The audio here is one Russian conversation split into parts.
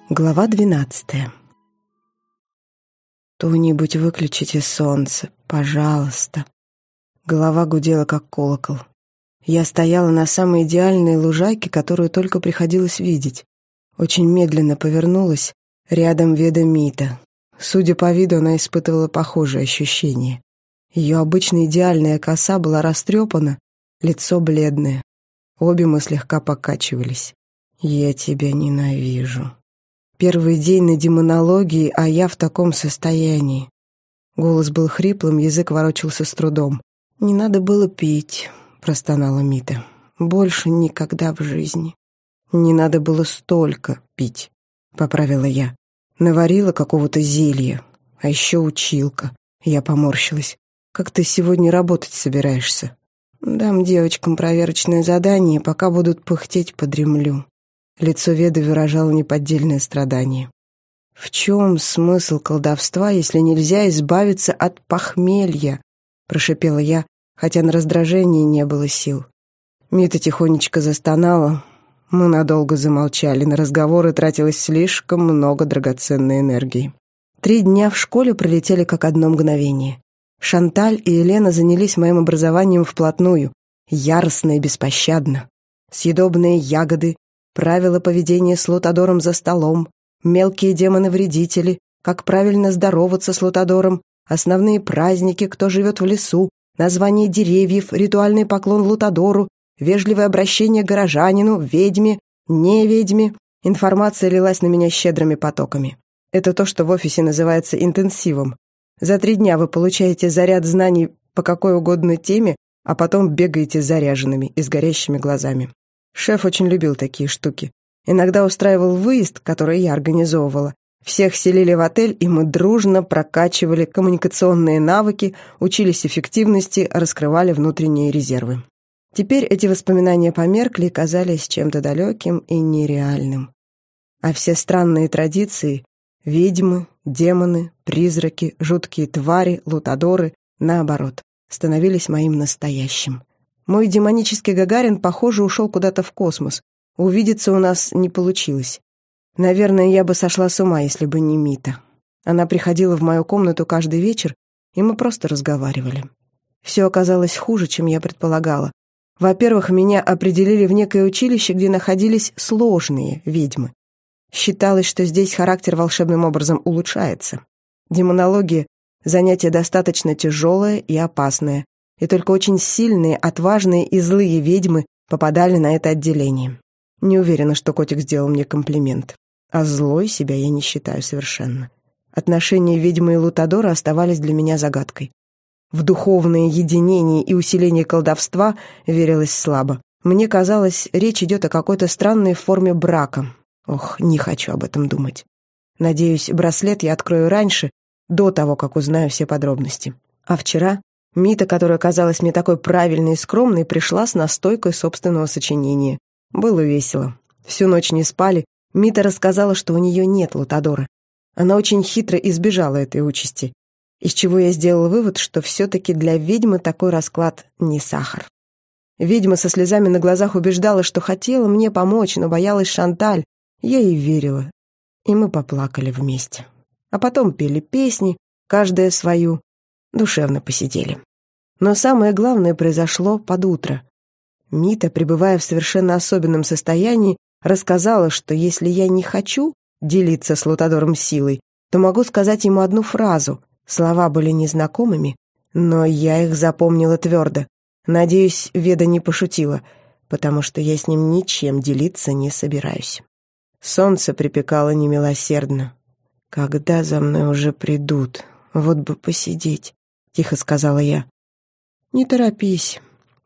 Глава 12. «Кто-нибудь выключите солнце, пожалуйста». Голова гудела, как колокол. Я стояла на самой идеальной лужайке, которую только приходилось видеть. Очень медленно повернулась, рядом Веда Мита. Судя по виду, она испытывала похожие ощущения. Ее обычно идеальная коса была растрепана, лицо бледное. Обе мы слегка покачивались. «Я тебя ненавижу». Первый день на демонологии, а я в таком состоянии. Голос был хриплым, язык ворочался с трудом. «Не надо было пить», — простонала Мита. «Больше никогда в жизни». «Не надо было столько пить», — поправила я. Наварила какого-то зелья, а еще училка. Я поморщилась. «Как ты сегодня работать собираешься?» «Дам девочкам проверочное задание, пока будут пыхтеть, подремлю». Лицо Веды выражало неподдельное страдание. «В чем смысл колдовства, если нельзя избавиться от похмелья?» — прошипела я, хотя на раздражение не было сил. Мита тихонечко застонала. Мы надолго замолчали, на разговоры тратилось слишком много драгоценной энергии. 3 дня в школе пролетели как одно мгновение. Шанталь и Елена занялись моим образованием вплотную, яростно и беспощадно. Съедобные ягоды, правила поведения с лутадором за столом, мелкие демоны-вредители, как правильно здороваться с лутадором, основные праздники, кто живет в лесу, название деревьев, ритуальный поклон лутадору, вежливое обращение к горожанину, ведьме, не ведьме. Информация лилась на меня щедрыми потоками. Это то, что в офисе называется интенсивом. За 3 дня вы получаете заряд знаний по какой угодно теме, а потом бегаете заряженными и с горящими глазами. Шеф очень любил такие штуки. Иногда устраивал выезд, который я организовывала. Всех селили в отель, и мы дружно прокачивали коммуникационные навыки, учились эффективности, раскрывали внутренние резервы. Теперь эти воспоминания померкли и казались чем-то далеким и нереальным. А все странные традиции — ведьмы, демоны, призраки, жуткие твари, лутадоры — наоборот, становились моим настоящим. Мой демонический Гагарин, похоже, ушел куда-то в космос. Увидеться у нас не получилось. Наверное, я бы сошла с ума, если бы не Мита. Она приходила в мою комнату каждый вечер, и мы просто разговаривали. Все оказалось хуже, чем я предполагала. Во-первых, меня определили в некое училище, где находились сложные ведьмы. Считалось, что здесь характер волшебным образом улучшается. Демонология — занятие достаточно тяжелое и опасное, и только очень сильные, отважные и злые ведьмы попадали на это отделение. Не уверена, что котик сделал мне комплимент. А злой себя я не считаю совершенно. Отношения ведьмы и лутадора оставались для меня загадкой. В духовное единение и усиление колдовства верилось слабо. Мне казалось, речь идет о какой-то странной форме брака. Ох, не хочу об этом думать. Надеюсь, браслет я открою раньше, до того, как узнаю все подробности. А вчера Мита, которая казалась мне такой правильной и скромной, пришла с настойкой собственного сочинения. Было весело. Всю ночь не спали. Мита рассказала, что у нее нет лутадора. Она очень хитро избежала этой участи, из чего я сделала вывод, что все-таки для ведьмы такой расклад не сахар. Ведьма со слезами на глазах убеждала, что хотела мне помочь, но боялась Шанталь. Я ей верила, и мы поплакали вместе. А потом пели песни, каждая свою, душевно посидели. Но самое главное произошло под утро. Мита, пребывая в совершенно особенном состоянии, рассказала, что если я не хочу делиться с лутадором силой, то могу сказать ему одну фразу. Слова были незнакомыми, но я их запомнила твердо. Надеюсь, Веда не пошутила, потому что я с ним ничем делиться не собираюсь. Солнце припекало немилосердно. «Когда за мной уже придут? Вот бы посидеть», — тихо сказала я. «Не торопись».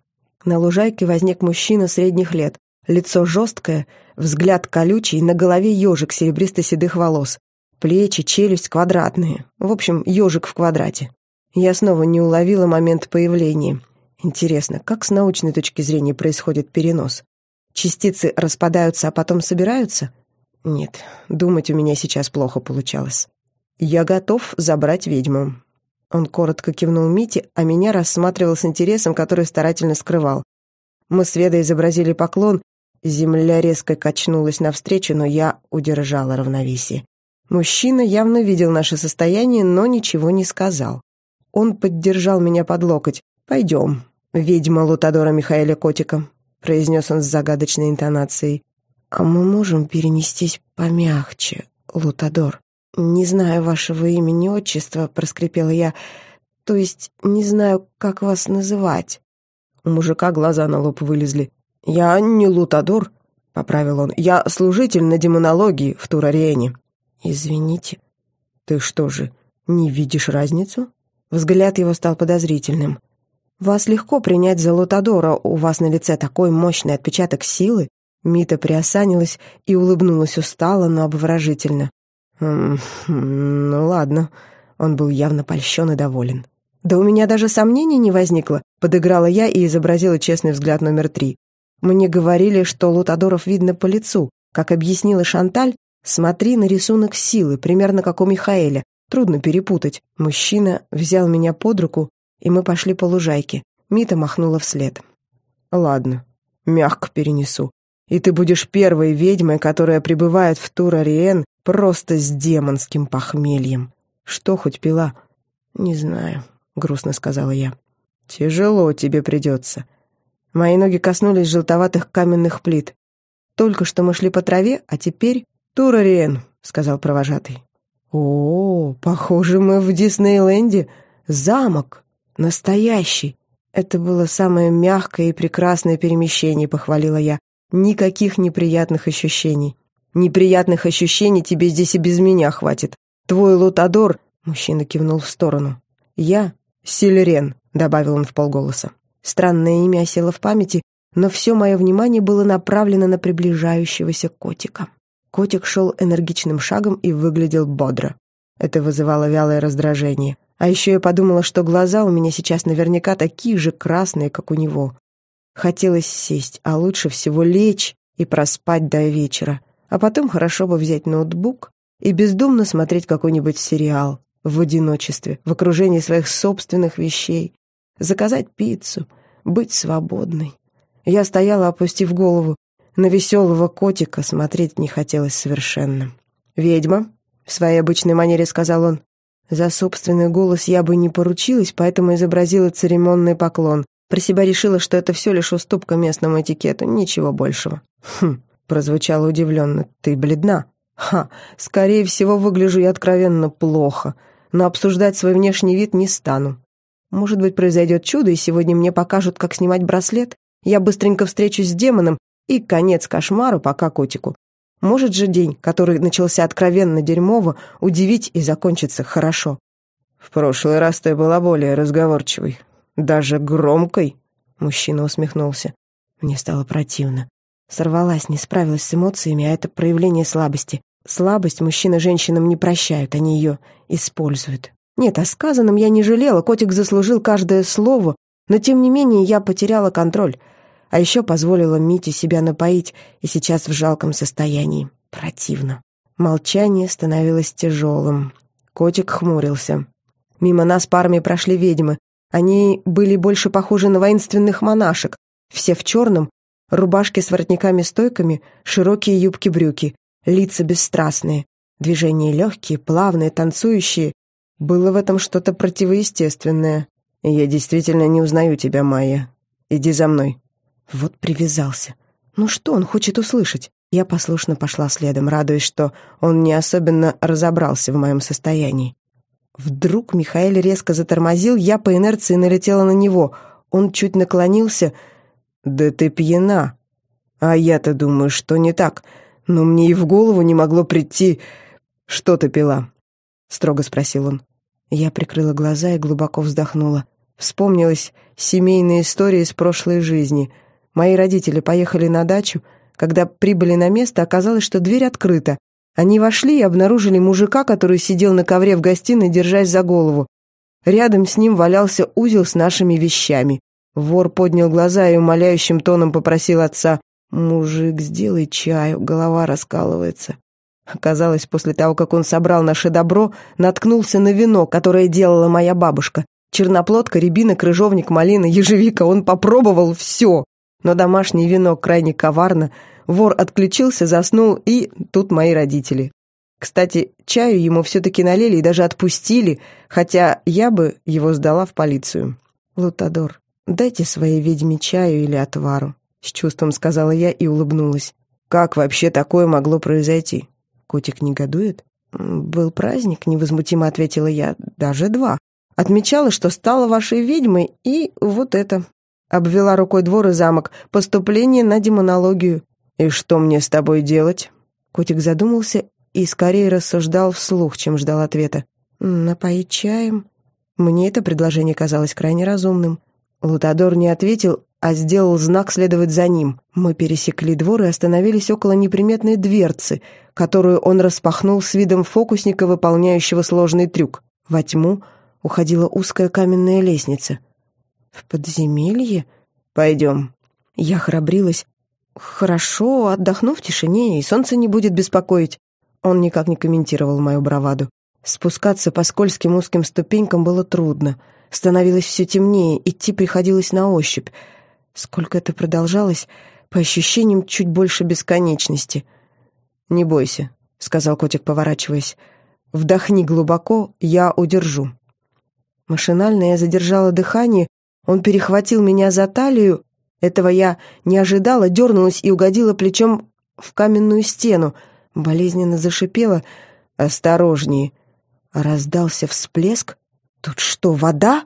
На лужайке возник мужчина средних лет. Лицо жесткое, взгляд колючий, на голове ежик серебристо-седых волос. Плечи, челюсть квадратные. В общем, ежик в квадрате. Я снова не уловила момент появления. Интересно, как с научной точки зрения происходит перенос? Частицы распадаются, а потом собираются? Нет, думать у меня сейчас плохо получалось. «Я готов забрать ведьму». Он коротко кивнул Мите, а меня рассматривал с интересом, который старательно скрывал. Мы с Ведой изобразили поклон, Земля резко качнулась навстречу, но я удержала равновесие. Мужчина явно видел наше состояние, но ничего не сказал. Он поддержал меня под локоть. «Пойдем, ведьма Лутадора Михаэля Котика», — произнес он с загадочной интонацией. «А мы можем перенестись помягче, Лутадор?» «Не знаю вашего имени, отчества», — проскрипела я. «То есть не знаю, как вас называть». У мужика глаза на лоб вылезли. «Я не Лутадор», — поправил он. «Я служитель на демонологии в Тур-Ариэне». «Извините». «Ты что же, не видишь разницу?» Взгляд его стал подозрительным. «Вас легко принять за Лутадора, у вас на лице такой мощный отпечаток силы». Мита приосанилась и улыбнулась устало, но обворожительно. «Ну ладно». Он был явно польщен и доволен. «Да у меня даже сомнений не возникло», — подыграла я и изобразила честный взгляд номер 3. «Мне говорили, что Лутадоров видно по лицу. Как объяснила Шанталь, смотри на рисунок силы, примерно как у Михаэля. Трудно перепутать». Мужчина взял меня под руку, и мы пошли по лужайке. Мита махнула вслед. «Ладно, мягко перенесу. И ты будешь первой ведьмой, которая прибывает в Тур-Ариэн просто с демонским похмельем. Что хоть пила?» «Не знаю», — грустно сказала я. «Тяжело тебе придется». Мои ноги коснулись желтоватых каменных плит. «Только что мы шли по траве, а теперь Тур-Ариэн», — сказал провожатый. «О, похоже, мы в Диснейленде. Замок. Настоящий». «Это было самое мягкое и прекрасное перемещение», — похвалила я. «Никаких неприятных ощущений». «Неприятных ощущений тебе здесь и без меня хватит. Твой Лутадор...» — мужчина кивнул в сторону. «Я Сильрен», — добавил он вполголоса. Странное имя осело в памяти, но все мое внимание было направлено на приближающегося котика. Котик шел энергичным шагом и выглядел бодро. Это вызывало вялое раздражение. А еще я подумала, что глаза у меня сейчас наверняка такие же красные, как у него. Хотелось сесть, а лучше всего лечь и проспать до вечера. А потом хорошо бы взять ноутбук и бездумно смотреть какой-нибудь сериал в одиночестве, в окружении своих собственных вещей, заказать пиццу, быть свободной. Я стояла, опустив голову. На веселого котика смотреть не хотелось совершенно. «Ведьма», — в своей обычной манере сказал он. За собственный голос я бы не поручилась, поэтому изобразила церемонный поклон. Про себя решила, что это все лишь уступка местному этикету, ничего большего. «Хм», — прозвучало удивленно, — «ты бледна». «Ха, скорее всего, выгляжу я откровенно плохо, но обсуждать свой внешний вид не стану. Может быть, произойдет чудо, и сегодня мне покажут, как снимать браслет. Я быстренько встречусь с демоном, и конец кошмару пока котику. Может же день, который начался откровенно дерьмово, удивить и закончиться хорошо». «В прошлый раз ты была более разговорчивой, даже громкой», — мужчина усмехнулся. Мне стало противно. Сорвалась, не справилась с эмоциями, а это проявление слабости. Слабость мужчины женщинам не прощают, они ее используют. Нет, о сказанном я не жалела, котик заслужил каждое слово, но тем не менее я потеряла контроль. А еще позволила Мите себя напоить, и сейчас в жалком состоянии. Противно. Молчание становилось тяжелым. Котик хмурился. Мимо нас парами прошли ведьмы. Они были больше похожи на воинственных монашек. Все в черном, рубашки с воротниками-стойками, широкие юбки-брюки, лица бесстрастные, движения легкие, плавные, танцующие. Было в этом что-то противоестественное. «Я действительно не узнаю тебя, Майя. Иди за мной». Вот привязался. Ну что он хочет услышать? Я послушно пошла следом, радуясь, что он не особенно разобрался в моем состоянии. Вдруг Михаэль резко затормозил, я по инерции налетела на него. Он чуть наклонился. «Да ты пьяна. А я-то думаю, что не так. Но мне и в голову не могло прийти. Что ты пила?» — строго спросил он. Я прикрыла глаза и глубоко вздохнула. Вспомнилась семейная история из прошлой жизни. Мои родители поехали на дачу. Когда прибыли на место, оказалось, что дверь открыта. Они вошли и обнаружили мужика, который сидел на ковре в гостиной, держась за голову. Рядом с ним валялся узел с нашими вещами. Вор поднял глаза и умоляющим тоном попросил отца: «Мужик, сделай чаю, голова раскалывается». Оказалось, после того, как он собрал наше добро, наткнулся на вино, которое делала моя бабушка. Черноплодка, рябина, крыжовник, малина, ежевика. Он попробовал все. Но домашнее вино крайне коварно. Вор отключился, заснул, и тут мои родители. Кстати, чаю ему все-таки налили и даже отпустили, хотя я бы его сдала в полицию. «Лутадор, дайте своей ведьме чаю или отвару», — с чувством сказала я и улыбнулась. «Как вообще такое могло произойти?» Котик негодует. «Был праздник», — невозмутимо ответила я, — «даже 2. Отмечала, что стала вашей ведьмой, и вот это». Обвела рукой двор и замок. «Поступление на демонологию». «И что мне с тобой делать?» Котик задумался и скорее рассуждал вслух, чем ждал ответа. «Напоить чаем?» Мне это предложение казалось крайне разумным. Лутадор не ответил, а сделал знак следовать за ним. Мы пересекли двор и остановились около неприметной дверцы, которую он распахнул с видом фокусника, выполняющего сложный трюк. Во тьму уходила узкая каменная лестница. «В подземелье? Пойдем». Я храбрилась. «Хорошо, отдохну в тишине, и солнце не будет беспокоить». Он никак не комментировал мою браваду. Спускаться по скользким узким ступенькам было трудно. Становилось все темнее, идти приходилось на ощупь. Сколько это продолжалось, по ощущениям, чуть больше бесконечности. «Не бойся», — сказал котик, поворачиваясь. «Вдохни глубоко, я удержу». Машинально я задержала дыхание, он перехватил меня за талию. Этого я не ожидала, дернулась и угодила плечом в каменную стену. Болезненно зашипела. «Осторожнее!» Раздался всплеск. «Тут что, вода?»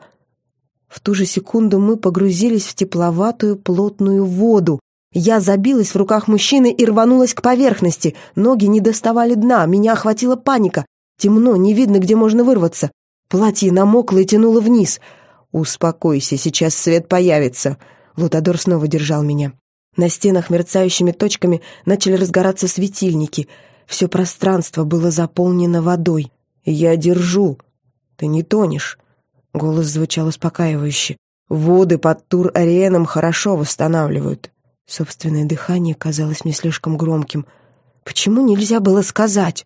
В ту же секунду мы погрузились в тепловатую плотную воду. Я забилась в руках мужчины и рванулась к поверхности. Ноги не доставали дна, меня охватила паника. Темно, не видно, где можно вырваться. Платье намокло и тянуло вниз. «Успокойся, сейчас свет появится». Лутадор снова держал меня. На стенах мерцающими точками начали разгораться светильники. Все пространство было заполнено водой. «Я держу. Ты не тонешь». Голос звучал успокаивающе. «Воды под Тур-Ариеном хорошо восстанавливают». Собственное дыхание казалось мне слишком громким. Почему нельзя было сказать?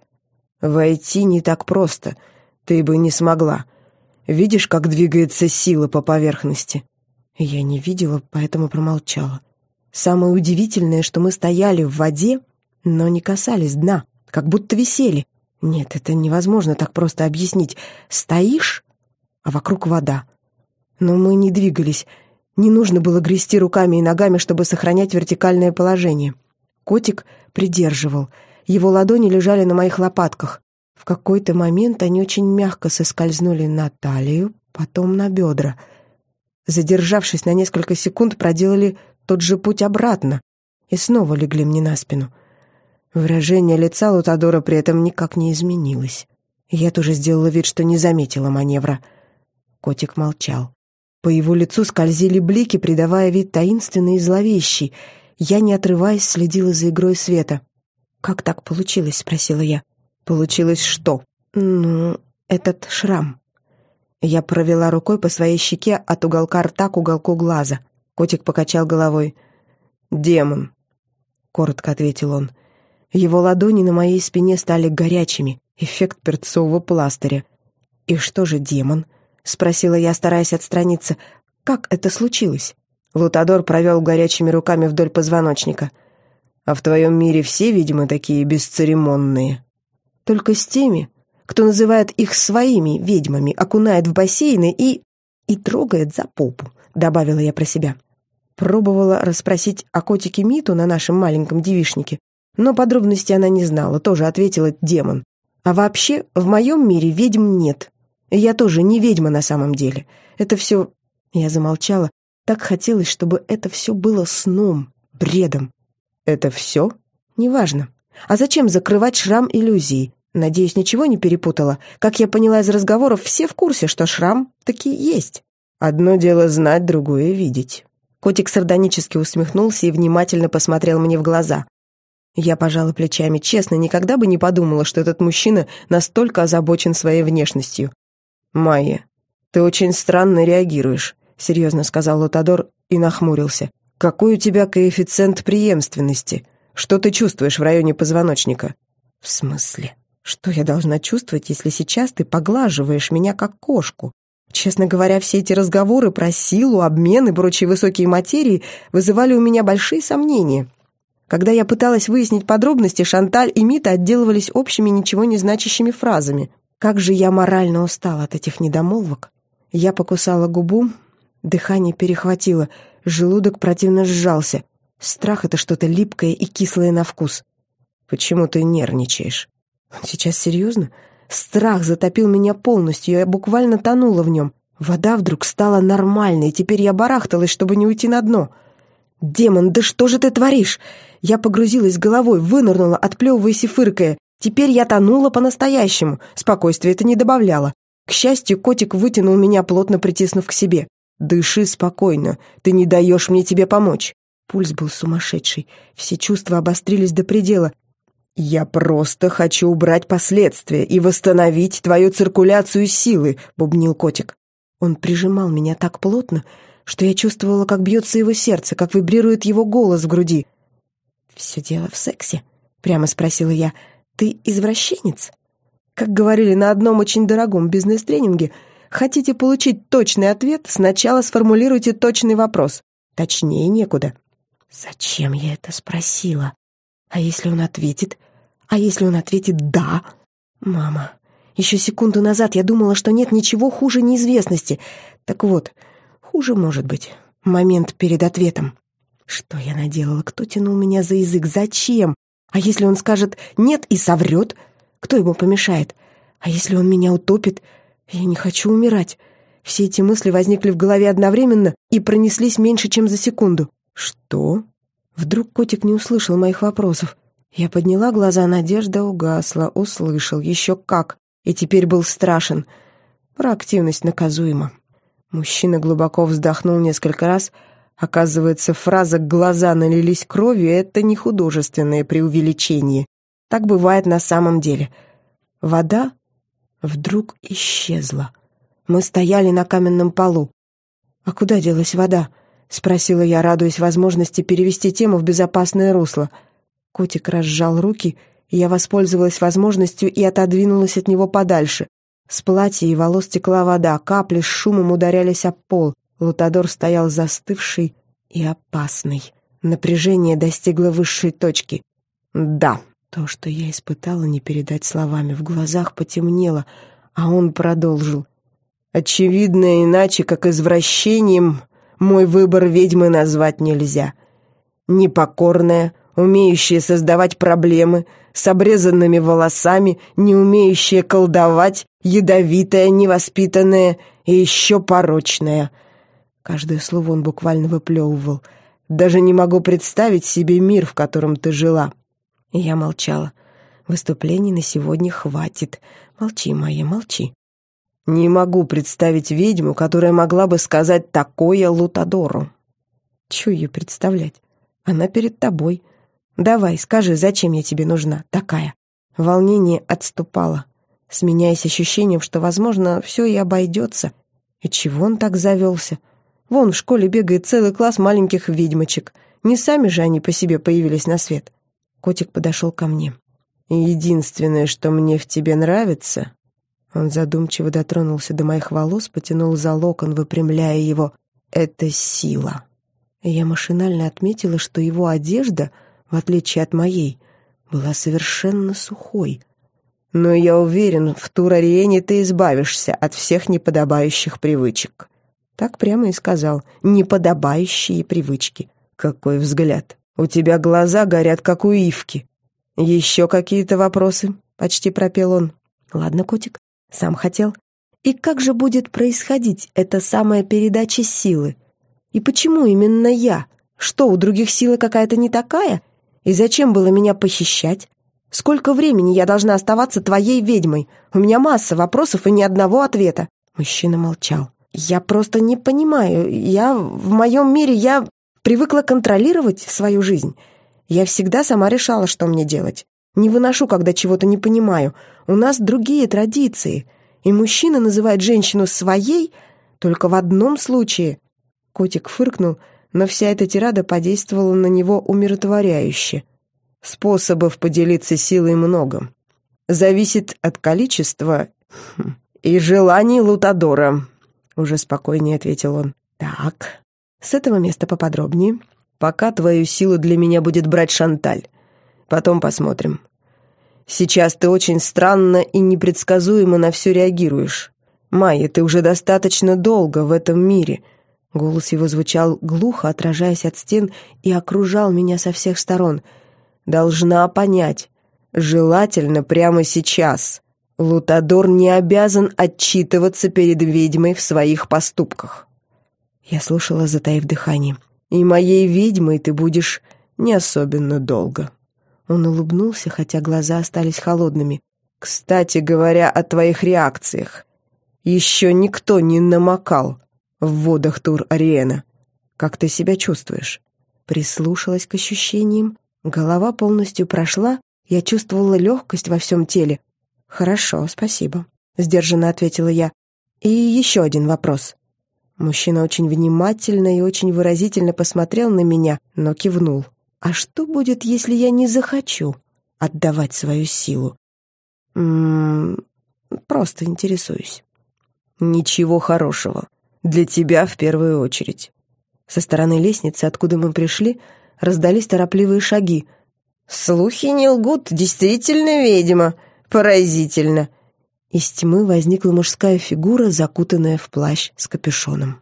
«Войти не так просто. Ты бы не смогла. Видишь, как двигается сила по поверхности?» Я не видела, поэтому промолчала. Самое удивительное, что мы стояли в воде, но не касались дна, как будто висели. Нет, это невозможно так просто объяснить. Стоишь, а вокруг вода. Но мы не двигались. Не нужно было грести руками и ногами, чтобы сохранять вертикальное положение. Котик придерживал. Его ладони лежали на моих лопатках. В какой-то момент они очень мягко соскользнули на талию, потом на бедра. Задержавшись на несколько секунд, проделали тот же путь обратно и снова легли мне на спину. Выражение лица Лутадора при этом никак не изменилось. Я тоже сделала вид, что не заметила маневра. Котик молчал. По его лицу скользили блики, придавая вид таинственный и зловещий. Я, не отрываясь, следила за игрой света. «Как так получилось?» — спросила я. «Получилось что?» «Ну, этот шрам». Я провела рукой по своей щеке от уголка рта к уголку глаза. Котик покачал головой. «Демон», — коротко ответил он. Его ладони на моей спине стали горячими. Эффект перцового пластыря. «И что же демон?» — спросила я, стараясь отстраниться. «Как это случилось?» Лутадор провел горячими руками вдоль позвоночника. «А в твоем мире все, видимо, такие бесцеремонные?» «Только с теми, кто называет их своими ведьмами, окунает в бассейны и трогает за попу», — добавила я про себя. Пробовала расспросить о котике Миту на нашем маленьком девичнике, но подробностей она не знала, тоже ответила «демон». А вообще, в моем мире ведьм нет. Я тоже не ведьма на самом деле. Это все... Я замолчала. Так хотелось, чтобы это все было сном, бредом. «Это все?» «Неважно. А зачем закрывать шрам иллюзии? Надеюсь, ничего не перепутала? Как я поняла из разговоров, все в курсе, что шрам таки есть». «Одно дело знать, другое видеть». Котик сардонически усмехнулся и внимательно посмотрел мне в глаза. Я пожала плечами. Честно, никогда бы не подумала, что этот мужчина настолько озабочен своей внешностью. «Майя, ты очень странно реагируешь», — серьезно сказал Лутадор и нахмурился. «Какой у тебя коэффициент преемственности? Что ты чувствуешь в районе позвоночника?» «В смысле? Что я должна чувствовать, если сейчас ты поглаживаешь меня как кошку?» Честно говоря, все эти разговоры про силу, обмен и прочие высокие материи вызывали у меня большие сомнения. Когда я пыталась выяснить подробности, Шанталь и Мита отделывались общими, ничего не значащими фразами. Как же я морально устала от этих недомолвок. Я покусала губу, дыхание перехватило, желудок противно сжался. Страх — это что-то липкое и кислое на вкус. «Почему ты нервничаешь?» «Сейчас серьезно?» Страх затопил меня полностью, я буквально тонула в нем. Вода вдруг стала нормальной, и теперь я барахталась, чтобы не уйти на дно. «Демон, да что же ты творишь?» Я погрузилась головой, вынырнула, отплевываясь и фыркая. Теперь я тонула по-настоящему, спокойствия это не добавляло. К счастью, котик вытянул меня, плотно притиснув к себе. «Дыши спокойно, ты не даешь мне тебе помочь». Пульс был сумасшедший, все чувства обострились до предела. «Я просто хочу убрать последствия и восстановить твою циркуляцию силы», — бубнил котик. Он прижимал меня так плотно, что я чувствовала, как бьется его сердце, как вибрирует его голос в груди. «Все дело в сексе?» — прямо спросила я. «Ты извращенец?» Как говорили на одном очень дорогом бизнес-тренинге, хотите получить точный ответ, сначала сформулируйте точный вопрос. Точнее некуда. Зачем я это спросила? А если он ответит? А если он ответит «да»? Мама, еще секунду назад я думала, что нет ничего хуже неизвестности. Так вот, хуже может быть. Момент перед ответом. Что я наделала? Кто тянул меня за язык? Зачем? А если он скажет «нет» и соврет? Кто ему помешает? А если он меня утопит? Я не хочу умирать. Все эти мысли возникли в голове одновременно и пронеслись меньше, чем за секунду. «Что?» Вдруг котик не услышал моих вопросов. Я подняла глаза, надежда угасла, услышал, еще как, и теперь был страшен. Проактивность наказуема. Мужчина глубоко вздохнул несколько раз. Оказывается, фраза «глаза налились кровью» — это не художественное преувеличение. Так бывает на самом деле. Вода вдруг исчезла. Мы стояли на каменном полу. «А куда делась вода?» — спросила я, радуясь возможности перевести тему в безопасное русло. Котик разжал руки, и я воспользовалась возможностью и отодвинулась от него подальше. С платья и волос текла вода, капли с шумом ударялись об пол. Лутадор стоял застывший и опасный. Напряжение достигло высшей точки. «Да». То, что я испытала, не передать словами. В глазах потемнело, а он продолжил. «Очевидно, иначе, как извращением, мой выбор ведьмы назвать нельзя. Непокорная, умеющая создавать проблемы, с обрезанными волосами, не умеющая колдовать, ядовитая, невоспитанная и еще порочная». Каждое слово он буквально выплевывал. «Даже не могу представить себе мир, в котором ты жила». И я молчала. Выступлений на сегодня хватит. Молчи, Майя, молчи. «Не могу представить ведьму, которая могла бы сказать такое Лутадору». Чего ее представлять? Она перед тобой. Давай, скажи, зачем я тебе нужна, такая? Волнение отступало, сменяясь ощущением, что, возможно, все и обойдется. И чего он так завелся? Вон в школе бегает целый класс маленьких ведьмочек. Не сами же они по себе появились на свет. Котик подошел ко мне. «Единственное, что мне в тебе нравится...» Он задумчиво дотронулся до моих волос, потянул за локон, выпрямляя его. «Это сила». Я машинально отметила, что его одежда, в отличие от моей, была совершенно сухой. «Но я уверен, в Тур-Ариене ты избавишься от всех неподобающих привычек». Так прямо и сказал. «Неподобающие привычки». Какой взгляд! У тебя глаза горят, как у Ивки. Еще какие-то вопросы? Почти пропел он. Ладно, котик, сам хотел. И как же будет происходить эта самая передача силы? И почему именно я? Что, у других сила какая-то не такая? И зачем было меня похищать? Сколько времени я должна оставаться твоей ведьмой? У меня масса вопросов и ни одного ответа. Мужчина молчал. Я просто не понимаю. В моем мире я привыкла контролировать свою жизнь. Я всегда сама решала, что мне делать. Не выношу, когда чего-то не понимаю. У нас другие традиции. И мужчина называет женщину своей только в одном случае. Котик фыркнул, но вся эта тирада подействовала на него умиротворяюще. Способов поделиться силой много. Зависит от количества и желаний Лутадора. — уже спокойнее ответил он. «Так, с этого места поподробнее. Пока твою силу для меня будет брать Шанталь. Потом посмотрим. Сейчас ты очень странно и непредсказуемо на все реагируешь. Майя, ты уже достаточно долго в этом мире». Голос его звучал глухо, отражаясь от стен, и окружал меня со всех сторон. «Должна понять, желательно прямо сейчас. Лутадор не обязан отчитываться перед ведьмой в своих поступках». Я слушала, затаив дыхание. «И моей ведьмой ты будешь не особенно долго». Он улыбнулся, хотя глаза остались холодными. «Кстати говоря, о твоих реакциях. Еще никто не намокал в водах Тур-Ариэна. Как ты себя чувствуешь?» Прислушалась к ощущениям. Голова полностью прошла, я чувствовала легкость во всем теле. «Хорошо, спасибо», — сдержанно ответила я. «И еще один вопрос». Мужчина очень внимательно и очень выразительно посмотрел на меня, но кивнул. «А что будет, если я не захочу отдавать свою силу?» Просто интересуюсь». «Ничего хорошего. Для тебя в первую очередь». Со стороны лестницы, откуда мы пришли, раздались торопливые шаги. «Слухи не лгут, действительно ведьма. Поразительно». Из тьмы возникла мужская фигура, закутанная в плащ с капюшоном.